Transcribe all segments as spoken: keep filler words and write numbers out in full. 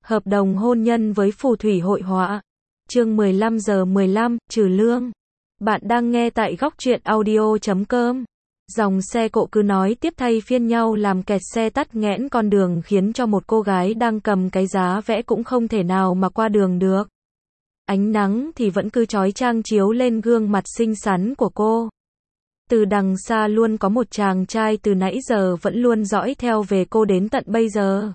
Hợp đồng hôn nhân với phù thủy hội họa. Chương mười lăm giờ mười lăm, trừ lương. Bạn đang nghe tại góc truyện audio chấm com. Dòng xe cộ cứ nói tiếp thay phiên nhau làm kẹt xe tắc nghẽn con đường khiến cho một cô gái đang cầm cái giá vẽ cũng không thể nào mà qua đường được. Ánh nắng thì vẫn cứ chói chang chiếu lên gương mặt xinh xắn của cô. Từ đằng xa luôn có một chàng trai từ nãy giờ vẫn luôn dõi theo về cô đến tận bây giờ.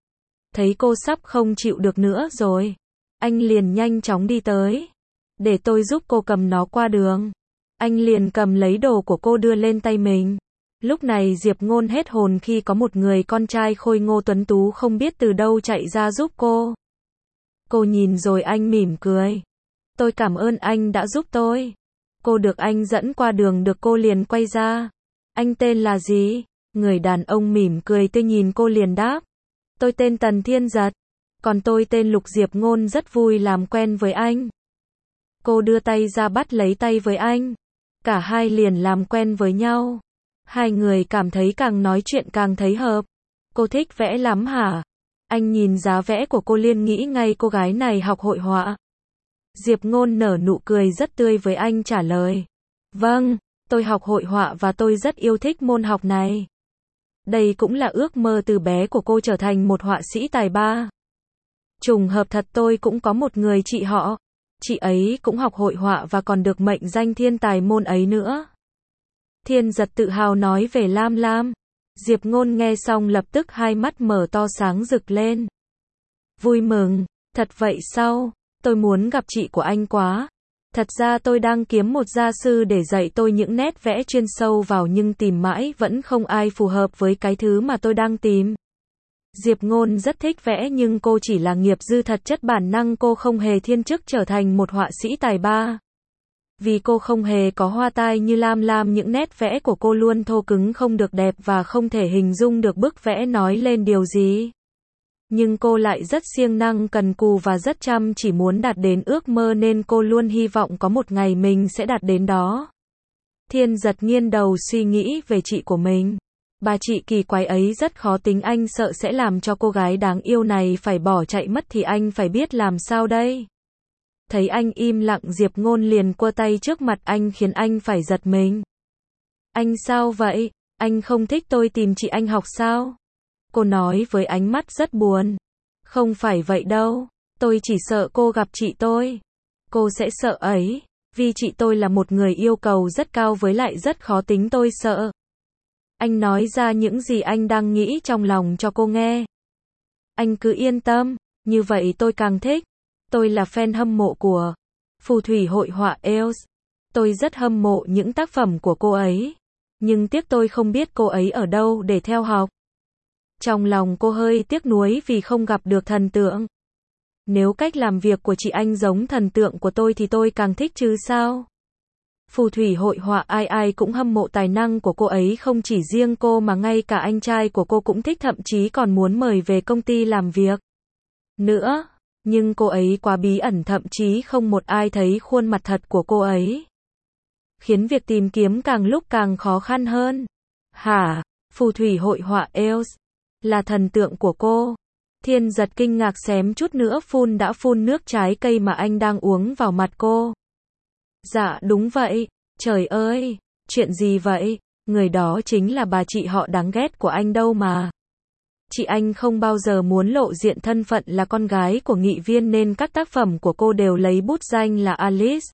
Thấy cô sắp không chịu được nữa rồi, anh liền nhanh chóng đi tới. Để tôi giúp cô cầm nó qua đường. Anh liền cầm lấy đồ của cô đưa lên tay mình. Lúc này Diệp Ngôn hết hồn khi có một người con trai khôi ngô tuấn tú không biết từ đâu chạy ra giúp cô. Cô nhìn rồi anh mỉm cười. Tôi cảm ơn anh đã giúp tôi. Cô được anh dẫn qua đường được cô liền quay ra. Anh tên là gì? Người đàn ông mỉm cười tươi nhìn cô liền đáp. Tôi tên Tần Thiên Giật. Còn tôi tên Lục Diệp Ngôn, rất vui làm quen với anh. Cô đưa tay ra bắt lấy tay với anh. Cả hai liền làm quen với nhau. Hai người cảm thấy càng nói chuyện càng thấy hợp. Cô thích vẽ lắm hả? Anh nhìn giá vẽ của cô liền nghĩ ngay cô gái này học hội họa. Diệp Ngôn nở nụ cười rất tươi với anh trả lời. Vâng, tôi học hội họa và tôi rất yêu thích môn học này. Đây cũng là ước mơ từ bé của cô trở thành một họa sĩ tài ba. Trùng hợp thật tôi cũng có một người chị họ. Chị ấy cũng học hội họa và còn được mệnh danh thiên tài môn ấy nữa. Thiên Giật tự hào nói về Lam Lam. Diệp Ngôn nghe xong lập tức hai mắt mở to sáng rực lên. Vui mừng, thật vậy sao? Tôi muốn gặp chị của anh quá. Thật ra tôi đang kiếm một gia sư để dạy tôi những nét vẽ chuyên sâu vào nhưng tìm mãi vẫn không ai phù hợp với cái thứ mà tôi đang tìm. Diệp Ngôn rất thích vẽ nhưng cô chỉ là nghiệp dư, thật chất bản năng cô không hề thiên chức trở thành một họa sĩ tài ba. Vì cô không hề có hoa tai như Lam Lam, những nét vẽ của cô luôn thô cứng không được đẹp và không thể hình dung được bức vẽ nói lên điều gì. Nhưng cô lại rất siêng năng, cần cù và rất chăm chỉ muốn đạt đến ước mơ nên cô luôn hy vọng có một ngày mình sẽ đạt đến đó. Thiên Giật nghiêng đầu suy nghĩ về chị của mình. Bà chị kỳ quái ấy rất khó tính, anh sợ sẽ làm cho cô gái đáng yêu này phải bỏ chạy mất thì anh phải biết làm sao đây. Thấy anh im lặng, Diệp Ngôn liền quơ tay trước mặt anh khiến anh phải giật mình. Anh sao vậy? Anh không thích tôi tìm chị anh học sao? Cô nói với ánh mắt rất buồn. Không phải vậy đâu, tôi chỉ sợ cô gặp chị tôi. Cô sẽ sợ ấy, vì chị tôi là một người yêu cầu rất cao với lại rất khó tính, tôi sợ. Anh nói ra những gì anh đang nghĩ trong lòng cho cô nghe. Anh cứ yên tâm, như vậy tôi càng thích. Tôi là fan hâm mộ của phù thủy hội họa Eos. Tôi rất hâm mộ những tác phẩm của cô ấy. Nhưng tiếc tôi không biết cô ấy ở đâu để theo học. Trong lòng cô hơi tiếc nuối vì không gặp được thần tượng. Nếu cách làm việc của chị anh giống thần tượng của tôi thì tôi càng thích chứ sao. Phù thủy hội họa ai ai cũng hâm mộ tài năng của cô ấy, không chỉ riêng cô mà ngay cả anh trai của cô cũng thích, thậm chí còn muốn mời về công ty làm việc nữa. Nhưng cô ấy quá bí ẩn, thậm chí không một ai thấy khuôn mặt thật của cô ấy. Khiến việc tìm kiếm càng lúc càng khó khăn hơn. Hả? Phù thủy hội họa Eos là thần tượng của cô? Thiên Giật kinh ngạc xém chút nữa phun đã phun nước trái cây mà anh đang uống vào mặt cô. Dạ đúng vậy. Trời ơi, chuyện gì vậy? Người đó chính là bà chị họ đáng ghét của anh đâu mà. Chị anh không bao giờ muốn lộ diện thân phận là con gái của nghị viên nên các tác phẩm của cô đều lấy bút danh là Alice.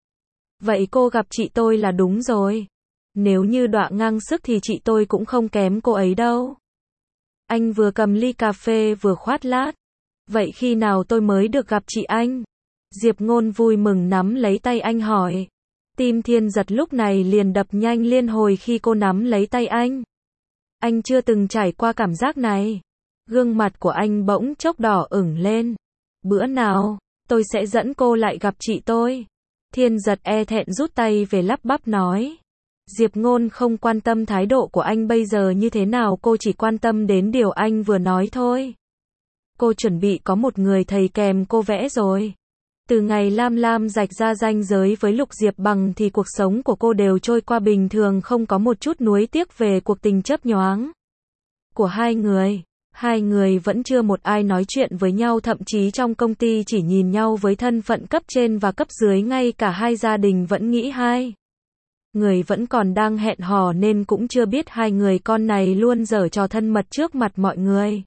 Vậy cô gặp chị tôi là đúng rồi. Nếu như đọa ngang sức thì chị tôi cũng không kém cô ấy đâu. Anh vừa cầm ly cà phê vừa khoát lát. Vậy khi nào tôi mới được gặp chị anh? Diệp Ngôn vui mừng nắm lấy tay anh hỏi. Tim Thiên Giật lúc này liền đập nhanh liên hồi khi cô nắm lấy tay anh. Anh chưa từng trải qua cảm giác này. Gương mặt của anh bỗng chốc đỏ ửng lên. Bữa nào, tôi sẽ dẫn cô lại gặp chị tôi. Thiên Giật e thẹn rút tay về lắp bắp nói. Diệp Ngôn không quan tâm thái độ của anh bây giờ như thế nào, cô chỉ quan tâm đến điều anh vừa nói thôi. Cô chuẩn bị có một người thầy kèm cô vẽ rồi. Từ ngày Lam Lam rạch ra ranh giới với Lục Diệp Bằng thì cuộc sống của cô đều trôi qua bình thường, không có một chút nuối tiếc về cuộc tình chớp nhoáng của hai người. Hai người vẫn chưa một ai nói chuyện với nhau, thậm chí trong công ty chỉ nhìn nhau với thân phận cấp trên và cấp dưới, ngay cả hai gia đình vẫn nghĩ hai người vẫn còn đang hẹn hò nên cũng chưa biết hai người con này luôn giở trò thân mật trước mặt mọi người.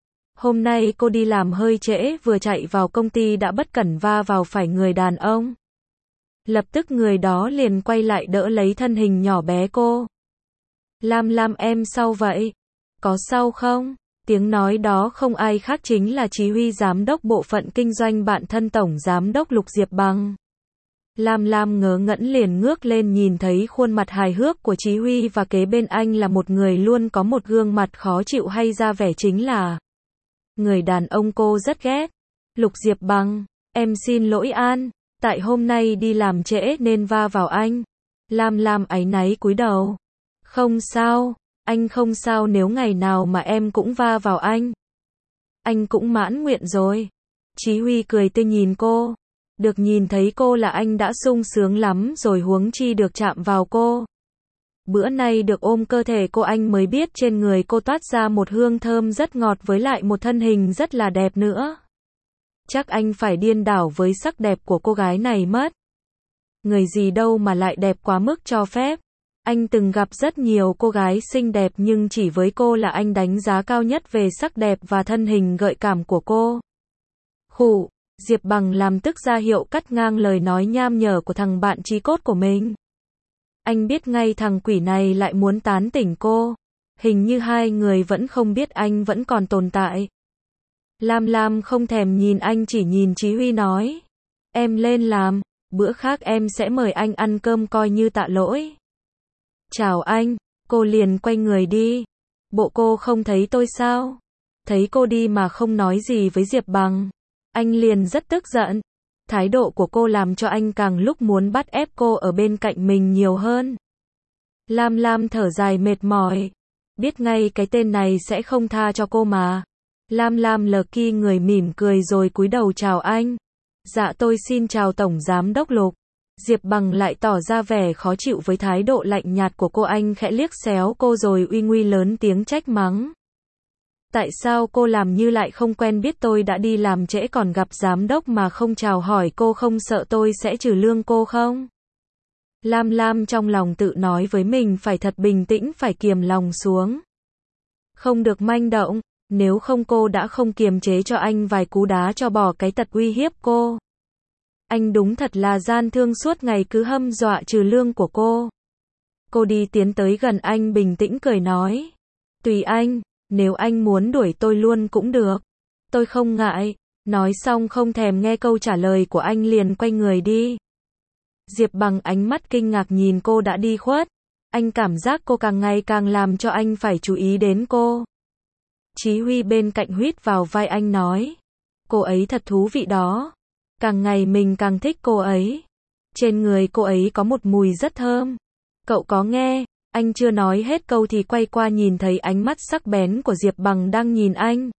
Hôm nay cô đi làm hơi trễ, vừa chạy vào công ty đã bất cẩn va vào phải người đàn ông. Lập tức người đó liền quay lại đỡ lấy thân hình nhỏ bé cô. Lam Lam, em sao vậy? Có sao không? Tiếng nói đó không ai khác chính là Chí Huy, giám đốc bộ phận kinh doanh, bạn thân tổng giám đốc Lục Diệp Bằng. Lam Lam ngớ ngẩn liền ngước lên, nhìn thấy khuôn mặt hài hước của Chí Huy và kế bên anh là một người luôn có một gương mặt khó chịu hay ra vẻ chính là người đàn ông cô rất ghét. Lục Diệp Bằng, em xin lỗi An, tại hôm nay đi làm trễ nên va vào anh. Lam Lam áy náy cúi đầu. Không sao, anh không sao, nếu ngày nào mà em cũng va vào anh, anh cũng mãn nguyện rồi. Chí Huy cười tươi nhìn cô. Được nhìn thấy cô là anh đã sung sướng lắm rồi, huống chi được chạm vào cô. Bữa nay được ôm cơ thể cô, anh mới biết trên người cô toát ra một hương thơm rất ngọt với lại một thân hình rất là đẹp nữa. Chắc anh phải điên đảo với sắc đẹp của cô gái này mất. Người gì đâu mà lại đẹp quá mức cho phép. Anh từng gặp rất nhiều cô gái xinh đẹp nhưng chỉ với cô là anh đánh giá cao nhất về sắc đẹp và thân hình gợi cảm của cô. Khụ, Diệp Bằng làm tức ra hiệu cắt ngang lời nói nham nhở của thằng bạn chí cốt của mình. Anh biết ngay thằng quỷ này lại muốn tán tỉnh cô. Hình như hai người vẫn không biết anh vẫn còn tồn tại. Lam Lam không thèm nhìn anh, chỉ nhìn Chí Huy nói. Em lên làm, bữa khác em sẽ mời anh ăn cơm coi như tạ lỗi. Chào anh, cô liền quay người đi. Bộ cô không thấy tôi sao? Thấy cô đi mà không nói gì với Diệp Bằng. Anh liền rất tức giận. Thái độ của cô làm cho anh càng lúc muốn bắt ép cô ở bên cạnh mình nhiều hơn. Lam Lam thở dài mệt mỏi. Biết ngay cái tên này sẽ không tha cho cô mà. Lam Lam lờ ki người mỉm cười rồi cúi đầu chào anh. Dạ tôi xin chào Tổng Giám đốc Lục. Diệp Bằng lại tỏ ra vẻ khó chịu với thái độ lạnh nhạt của cô, anh khẽ liếc xéo cô rồi uy nguy lớn tiếng trách mắng. Tại sao cô làm như lại không quen biết tôi đã đi làm trễ còn gặp giám đốc mà không chào hỏi cô, không sợ tôi sẽ trừ lương cô không? Lam Lam trong lòng tự nói với mình phải thật bình tĩnh, phải kiềm lòng xuống. Không được manh động, nếu không cô đã không kiềm chế cho anh vài cú đá cho bỏ cái tật uy hiếp cô. Anh đúng thật là gian thương, suốt ngày cứ hâm dọa trừ lương của cô. Cô đi tiến tới gần anh bình tĩnh cười nói. Tùy anh, nếu anh muốn đuổi tôi luôn cũng được. Tôi không ngại. Nói xong không thèm nghe câu trả lời của anh liền quay người đi. Diệp Bằng ánh mắt kinh ngạc nhìn cô đã đi khuất. Anh cảm giác cô càng ngày càng làm cho anh phải chú ý đến cô. Chí Huy bên cạnh huýt vào vai anh nói. Cô ấy thật thú vị đó. Càng ngày mình càng thích cô ấy. Trên người cô ấy có một mùi rất thơm. Cậu có nghe? Anh chưa nói hết câu thì quay qua nhìn thấy ánh mắt sắc bén của Diệp Bằng đang nhìn anh.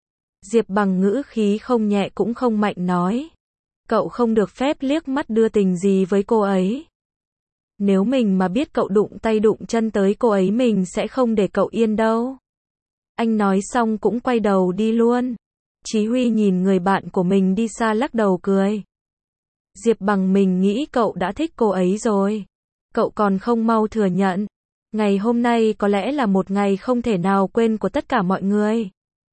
Diệp Bằng ngữ khí không nhẹ cũng không mạnh nói. Cậu không được phép liếc mắt đưa tình gì với cô ấy. Nếu mình mà biết cậu đụng tay đụng chân tới cô ấy mình sẽ không để cậu yên đâu. Anh nói xong cũng quay đầu đi luôn. Chí Huy nhìn người bạn của mình đi xa lắc đầu cười. Diệp Bằng, mình nghĩ cậu đã thích cô ấy rồi. Cậu còn không mau thừa nhận. Ngày hôm nay có lẽ là một ngày không thể nào quên của tất cả mọi người.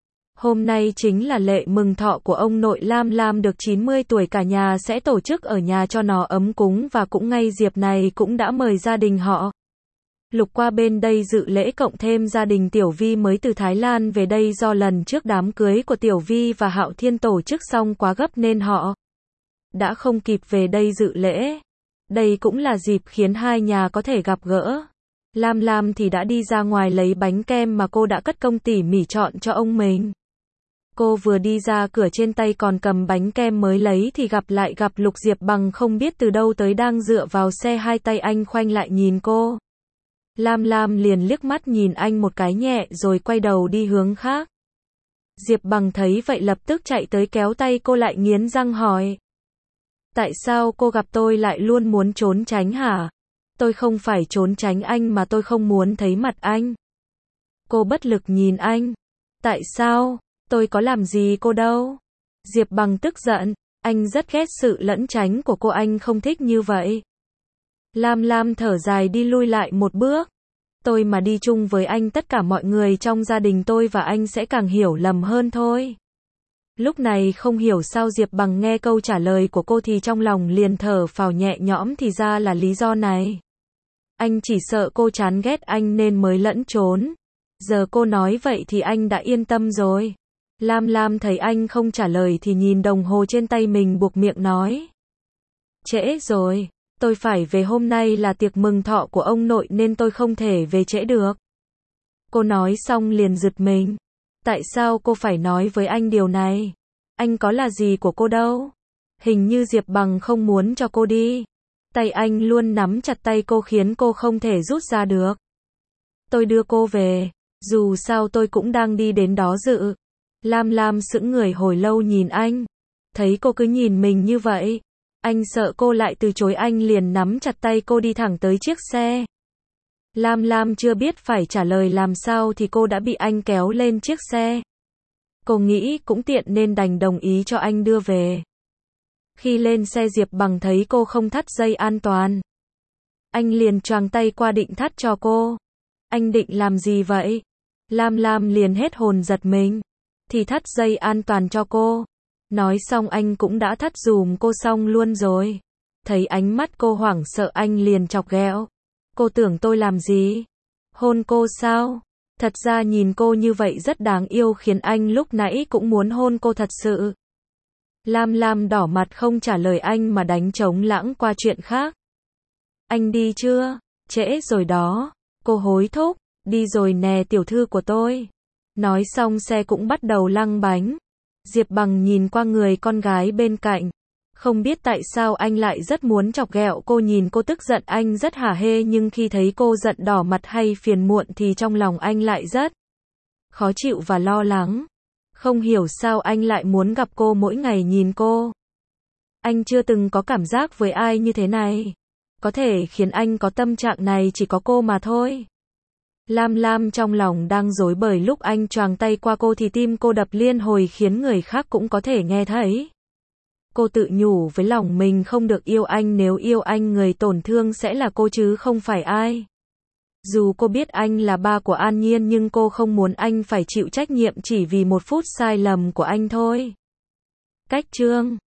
Hôm nay chính là lễ mừng thọ của ông nội Lam Lam được chín mươi tuổi, cả nhà sẽ tổ chức ở nhà cho nó ấm cúng và cũng ngay dịp này cũng đã mời gia đình họ Lục qua bên đây dự lễ, cộng thêm gia đình Tiểu Vi mới từ Thái Lan về đây, do lần trước đám cưới của Tiểu Vi và Hạo Thiên tổ chức xong quá gấp nên họ đã không kịp về đây dự lễ. Đây cũng là dịp khiến hai nhà có thể gặp gỡ. Lam Lam thì đã đi ra ngoài lấy bánh kem mà cô đã cất công tỉ mỉ chọn cho ông mình. Cô vừa đi ra cửa trên tay còn cầm bánh kem mới lấy thì gặp lại gặp Lục Diệp Bằng không biết từ đâu tới, đang dựa vào xe, hai tay anh khoanh lại nhìn cô. Lam Lam liền liếc mắt nhìn anh một cái nhẹ rồi quay đầu đi hướng khác. Diệp Bằng thấy vậy lập tức chạy tới kéo tay cô lại, nghiến răng hỏi. Tại sao cô gặp tôi lại luôn muốn trốn tránh hả? Tôi không phải trốn tránh anh mà tôi không muốn thấy mặt anh. Cô bất lực nhìn anh. Tại sao? Tôi có làm gì cô đâu. Diệp Bằng tức giận. Anh rất ghét sự lẫn tránh của cô, anh không thích như vậy. Lam Lam thở dài đi lui lại một bước. Tôi mà đi chung với anh, tất cả mọi người trong gia đình tôi và anh sẽ càng hiểu lầm hơn thôi. Lúc này không hiểu sao Diệp Bằng nghe câu trả lời của cô thì trong lòng liền thở phào nhẹ nhõm, thì ra là lý do này. Anh chỉ sợ cô chán ghét anh nên mới lẫn trốn. Giờ cô nói vậy thì anh đã yên tâm rồi. Lam Lam thấy anh không trả lời thì nhìn đồng hồ trên tay mình, buộc miệng nói. Trễ rồi, tôi phải về, hôm nay là tiệc mừng thọ của ông nội nên tôi không thể về trễ được. Cô nói xong liền giật mình. Tại sao cô phải nói với anh điều này? Anh có là gì của cô đâu. Hình như Diệp Bằng không muốn cho cô đi. Tay anh luôn nắm chặt tay cô khiến cô không thể rút ra được. Tôi đưa cô về, dù sao tôi cũng đang đi đến đó dự. Lam Lam sững người hồi lâu nhìn anh. Thấy cô cứ nhìn mình như vậy, anh sợ cô lại từ chối, anh liền nắm chặt tay cô đi thẳng tới chiếc xe. Lam Lam chưa biết phải trả lời làm sao thì cô đã bị anh kéo lên chiếc xe. Cô nghĩ cũng tiện nên đành đồng ý cho anh đưa về. Khi lên xe Diệp Bằng thấy cô không thắt dây an toàn. Anh liền choàng tay qua định thắt cho cô. Anh định làm gì vậy? Lam Lam liền hết hồn giật mình. Thì thắt dây an toàn cho cô. Nói xong anh cũng đã thắt dùm cô xong luôn rồi. Thấy ánh mắt cô hoảng sợ anh liền chọc ghẹo. Cô tưởng tôi làm gì? Hôn cô sao? Thật ra nhìn cô như vậy rất đáng yêu khiến anh lúc nãy cũng muốn hôn cô thật sự. Lam Lam đỏ mặt không trả lời anh mà đánh trống lãng qua chuyện khác. Anh đi chưa? Trễ rồi đó. Cô hối thúc. Đi rồi nè tiểu thư của tôi. Nói xong xe cũng bắt đầu lăn bánh. Diệp Bằng nhìn qua người con gái bên cạnh. Không biết tại sao anh lại rất muốn chọc ghẹo cô, nhìn cô tức giận anh rất hả hê, nhưng khi thấy cô giận đỏ mặt hay phiền muộn thì trong lòng anh lại rất khó chịu và lo lắng. Không hiểu sao anh lại muốn gặp cô, mỗi ngày nhìn cô. Anh chưa từng có cảm giác với ai như thế này. Có thể khiến anh có tâm trạng này chỉ có cô mà thôi. Lam Lam trong lòng đang rối bời, lúc anh choàng tay qua cô thì tim cô đập liên hồi khiến người khác cũng có thể nghe thấy. Cô tự nhủ với lòng mình không được yêu anh, nếu yêu anh người tổn thương sẽ là cô chứ không phải ai. Dù cô biết anh là ba của An Nhiên nhưng cô không muốn anh phải chịu trách nhiệm chỉ vì một phút sai lầm của anh thôi. Cách chương